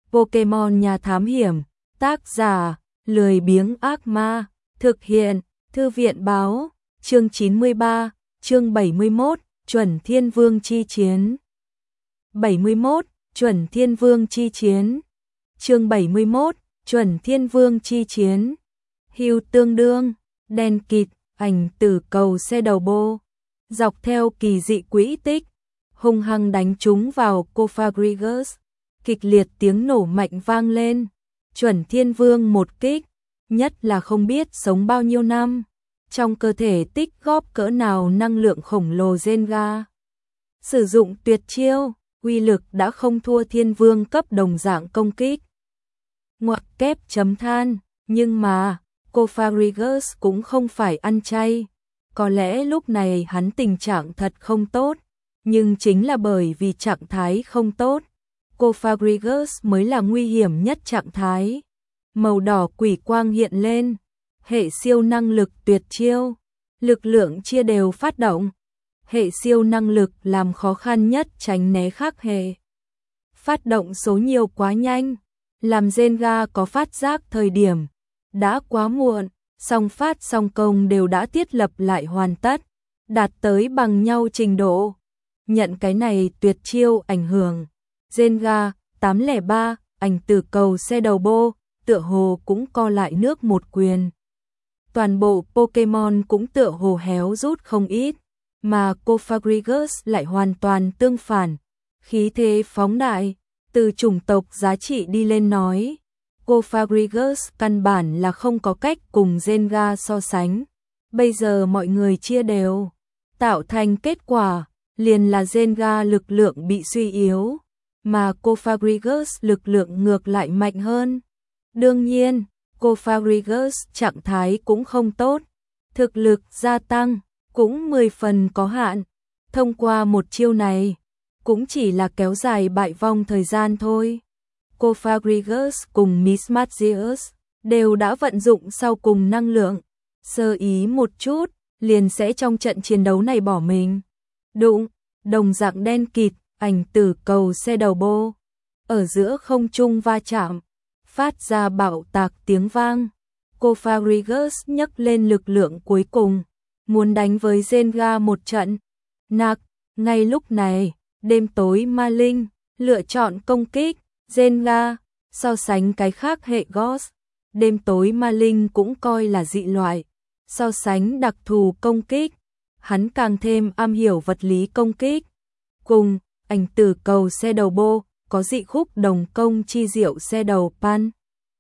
Pokemon nhà thám hiểm, tác giả, lười biếng ác ma, thực hiện, thư viện báo, chương 93, chương 71, chuẩn thiên vương chi chiến. 71, chuẩn thiên vương chi chiến. Chương 71, chuẩn thiên vương chi chiến. Hưu tương đương, đen kịt, ảnh tử cầu xe đầu bô, dọc theo kỳ dị quỹ tích, hung hăng đánh trúng vào Cofagrigus. Kịch liệt tiếng nổ mạnh vang lên, chuẩn thiên vương một kích, nhất là không biết sống bao nhiêu năm, trong cơ thể tích góp cỡ nào năng lượng khổng lồ Zenga. Sử dụng tuyệt chiêu, uy lực đã không thua thiên vương cấp đồng dạng công kích. Ngoặc kép chấm than, nhưng mà, Cofagrigus cũng không phải ăn chay, có lẽ lúc này hắn tình trạng thật không tốt, nhưng chính là bởi vì trạng thái không tốt, Cofagrigus mới là nguy hiểm nhất trạng thái. Màu đỏ quỷ quang hiện lên, hệ siêu năng lực tuyệt chiêu, lực lượng chia đều phát động. Hệ siêu năng lực làm khó khăn nhất tránh né khác hệ. Phát động số nhiều quá nhanh, làm Zenga có phát giác thời điểm đã quá muộn, song phát song công đều đã thiết lập lại hoàn tất, đạt tới bằng nhau trình độ. Nhận cái này tuyệt chiêu ảnh hưởng, Zenga 803, ảnh tử cầu xe đầu bô, tựa hồ cũng co lại nước một quyền. Toàn bộ Pokemon cũng tựa hồ héo rút không ít, mà Cofagrigus lại hoàn toàn tương phản, khí thế phóng đại, từ chủng tộc giá trị đi lên nói. Cofagrigus căn bản là không có cách cùng Zenga so sánh. Bây giờ mọi người chia đều, tạo thành kết quả, liền là Zenga lực lượng bị suy yếu, mà Cofagrigus lực lượng ngược lại mạnh hơn. Đương nhiên, Cofagrigus trạng thái cũng không tốt, thực lực gia tăng, cũng 10 phần có hạn. Thông qua một chiêu này, cũng chỉ là kéo dài bại vong thời gian thôi. Cofagrigus cùng Mismagius đều đã vận dụng sau cùng năng lượng, sơ ý một chút, liền sẽ trong trận chiến đấu này bỏ mình. Đụng, đồng dạng đen kịt, ảnh tử cầu xe đầu bô, ở giữa không trung va chạm, phát ra bạo tạc tiếng vang. Cofagrigus nhấc lên lực lượng cuối cùng, muốn đánh với Zenga một trận. Nạc, ngay lúc này, đêm tối ma linh, lựa chọn công kích, Zenga, so sánh cái khác hệ Ghost, đêm tối ma linh cũng coi là dị loại, so sánh đặc thù công kích, hắn càng thêm am hiểu vật lý công kích. Cùng, ảnh tử cầu xe đầu bô, có dị khúc đồng công chi diệu xe đầu pan.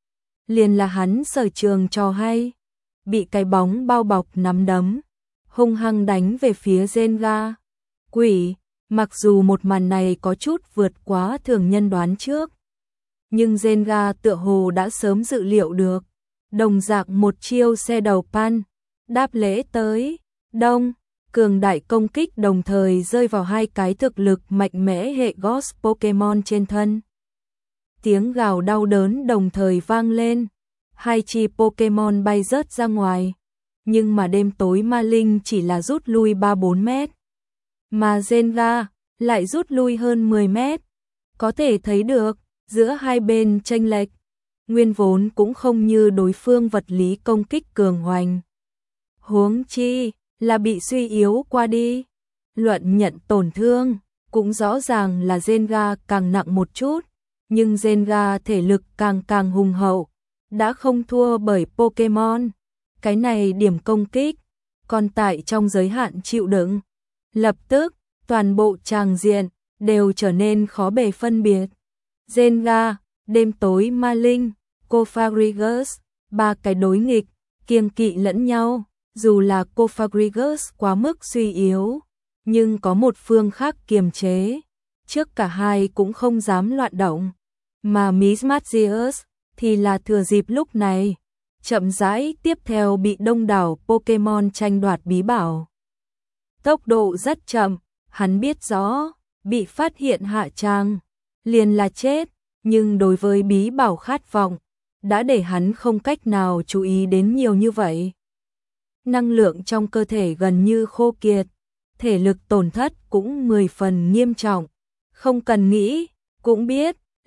Liền là hắn sở trường trò hay, bị cái bóng bao bọc nắm đấm, hung hăng đánh về phía Zenga. Quỷ, mặc dù một màn này có chút vượt quá thường nhân đoán trước, nhưng Zenga tựa hồ đã sớm dự liệu được. Đồng dạng một chiêu xe đầu pan, đáp lễ tới, đông, cường đại công kích đồng thời rơi vào hai cái thực lực mạnh mẽ hệ Ghost Pokemon trên thân. Tiếng gào đau đớn đồng thời vang lên, hai chi Pokemon bay rớt ra ngoài, nhưng mà đêm tối ma linh chỉ là rút lui 3-4 mét, mà Zenga lại rút lui hơn 10 mét. Có thể thấy được, giữa hai bên chênh lệch, nguyên vốn cũng không như đối phương vật lý công kích cường hoành. Huống chi là bị suy yếu qua đi. Luận nhận tổn thương, cũng rõ ràng là Zenga càng nặng một chút, nhưng Zenga thể lực càng hùng hậu, đã không thua bởi Pokemon. Cái này điểm công kích, còn tại trong giới hạn chịu đựng. Lập tức, toàn bộ tràng diện đều trở nên khó bề phân biệt. Zenga, đêm tối ma linh, Cofagrigus, ba cái đối nghịch, kiêng kỵ lẫn nhau. Dù là Cofagrigus quá mức suy yếu, nhưng có một phương khác kiềm chế, trước cả hai cũng không dám loạn động. Mà Mismagius thì là thừa dịp lúc này, chậm rãi tiếp theo bị đông đảo Pokemon tranh đoạt bí bảo. Tốc độ rất chậm, hắn biết rõ, bị phát hiện hạ tràng, liền là chết, nhưng đối với bí bảo khát vọng, đã để hắn không cách nào chú ý đến nhiều như vậy. Năng lượng trong cơ thể gần như khô kiệt, thể lực tổn thất cũng 10 phần nghiêm trọng, không cần nghĩ, cũng biết,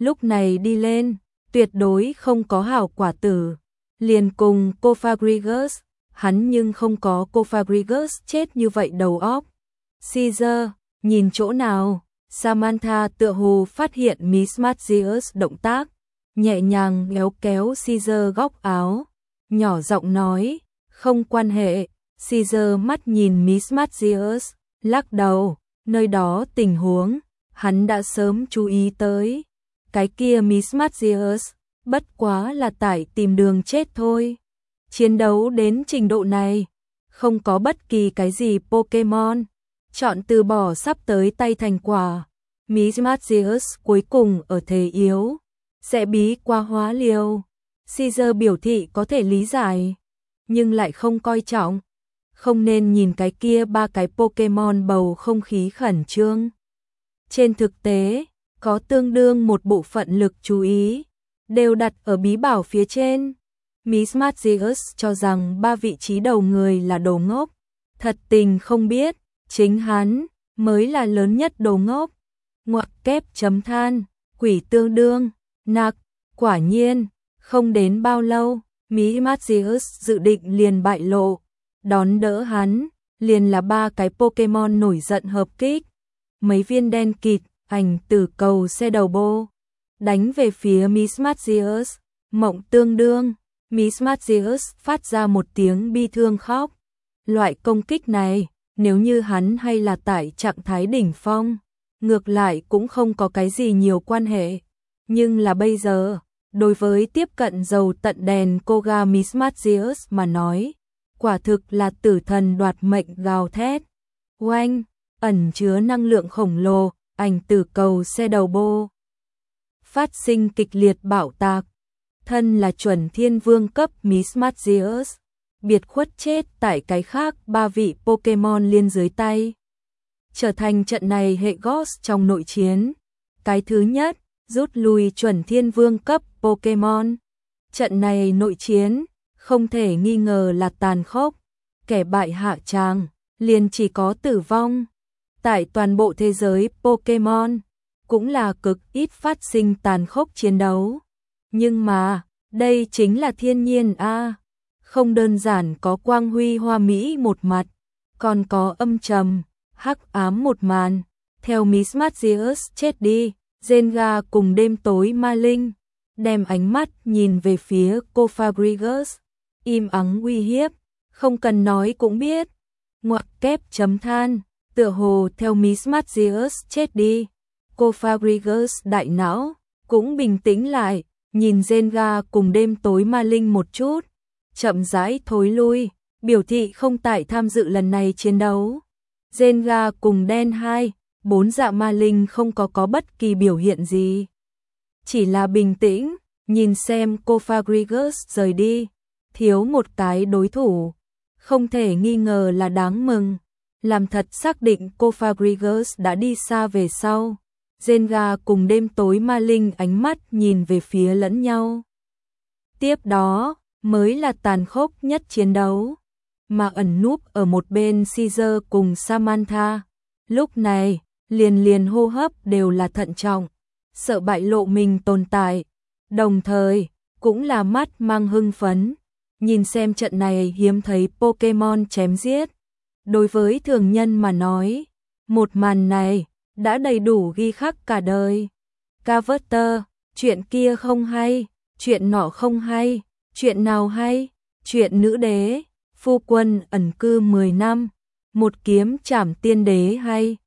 lúc này đi lên, tuyệt đối không có hảo quả tử. Liền cùng cô Fabregas, hắn nhưng không có cô Fabregas chết như vậy đầu óc. Caesar, nhìn chỗ nào? Samantha tựa hồ phát hiện Miss Matthews động tác, nhẹ nhàng kéo kéo Caesar góc áo, nhỏ giọng nói, không quan hệ. Caesar mắt nhìn Miss Matthews, lắc đầu, nơi đó tình huống, hắn đã sớm chú ý tới. Cái kia Miss Matthews, bất quá là tại tìm đường chết thôi. Chiến đấu đến trình độ này, không có bất kỳ cái gì Pokemon chọn từ bỏ sắp tới tay thành quả. Miss Matthews cuối cùng ở thế yếu, sẽ bí qua hóa liều. Caesar biểu thị có thể lý giải, nhưng lại không coi trọng. Không nên nhìn cái kia ba cái Pokemon bầu không khí khẩn trương. Trên thực tế, có tương đương một bộ phận lực chú ý, đều đặt ở bí bảo phía trên. Miss Matthews cho rằng ba vị trí đầu người là đồ ngốc. Thật tình không biết, chính hắn mới là lớn nhất đồ ngốc. Ngoặc kép chấm than, quỷ tương đương, nạc, quả nhiên, không đến bao lâu, Miss Matthews dự định liền bại lộ. Đón đỡ hắn, liền là ba cái Pokemon nổi giận hợp kích. Mấy viên đen kịt, ảnh tử cầu xe đầu bô, đánh về phía Miss Matthews, mộng tương đương. Miss Matthews phát ra một tiếng bi thương khóc. Loại công kích này, nếu như hắn hay là tại trạng thái đỉnh phong, ngược lại cũng không có cái gì nhiều quan hệ. Nhưng là bây giờ, đối với tiếp cận dầu tận đèn cô ga Miss Matthews mà nói, quả thực là tử thần đoạt mệnh gào thét. Oanh, ẩn chứa năng lượng khổng lồ, ảnh tử cầu xe đầu bô phát sinh kịch liệt bạo tạc. Thân là chuẩn thiên vương cấp Miss Matthews, biệt khuất chết tại cái khác ba vị Pokemon liên dưới tay. Trở thành trận này hệ Ghost trong nội chiến. Cái thứ nhất, rút lui chuẩn thiên vương cấp Pokemon. Trận này nội chiến, không thể nghi ngờ là tàn khốc. Kẻ bại hạ tràng, liền chỉ có tử vong. Tại toàn bộ thế giới Pokemon, cũng là cực ít phát sinh tàn khốc chiến đấu. Nhưng mà, đây chính là thiên nhiên a, không đơn giản có quang huy hoa mỹ một mặt, còn có âm trầm, hắc ám một màn. Theo Miss Matthews chết đi, Zenga cùng đêm tối ma linh, đem ánh mắt nhìn về phía cô Fabregas, im ắng uy hiếp, không cần nói cũng biết. Ngoặc kép chấm than, tựa hồ theo Miss Matthews chết đi, cô Fabregas đại não cũng bình tĩnh lại, nhìn Zenga cùng đêm tối ma linh một chút, chậm rãi thối lui, biểu thị không tại tham dự lần này chiến đấu. Zenga cùng đen 2, 4 dạ ma linh không có bất kỳ biểu hiện gì, chỉ là bình tĩnh, nhìn xem cô Fabregas rời đi, thiếu một cái đối thủ, không thể nghi ngờ là đáng mừng. Làm thật xác định cô Fabregas đã đi xa về sau, Zenga cùng đêm tối ma linh ánh mắt nhìn về phía lẫn nhau. Tiếp đó, mới là tàn khốc nhất chiến đấu, mà ẩn núp ở một bên Caesar cùng Samantha. Lúc này, liền hô hấp đều là thận trọng, sợ bại lộ mình tồn tại, đồng thời, cũng là mắt mang hưng phấn, nhìn xem trận này hiếm thấy Pokemon chém giết. Đối với thường nhân mà nói, một màn này đã đầy đủ ghi khắc cả đời. Carter, chuyện kia không hay, chuyện nọ không hay, chuyện nào hay, chuyện nữ đế, phu quân ẩn cư 10 năm, một kiếm trảm tiên đế hay.